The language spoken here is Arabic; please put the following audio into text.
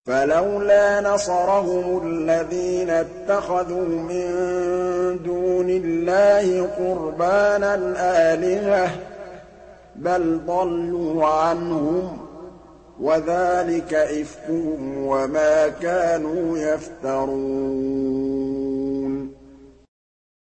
فَلَوْلَا نَصَرَهُمُ الَّذِينَ اتَّخَذُوا مِن دُونِ اللَّهِ قُرْبَانًا آلِهَةً ۖ بَلْ ضَلُّوا عَنْهُمْ ۚ وَذَٰلِكَ إِفْكُهُمْ وَمَا كَانُوا يَفْتَرُونَ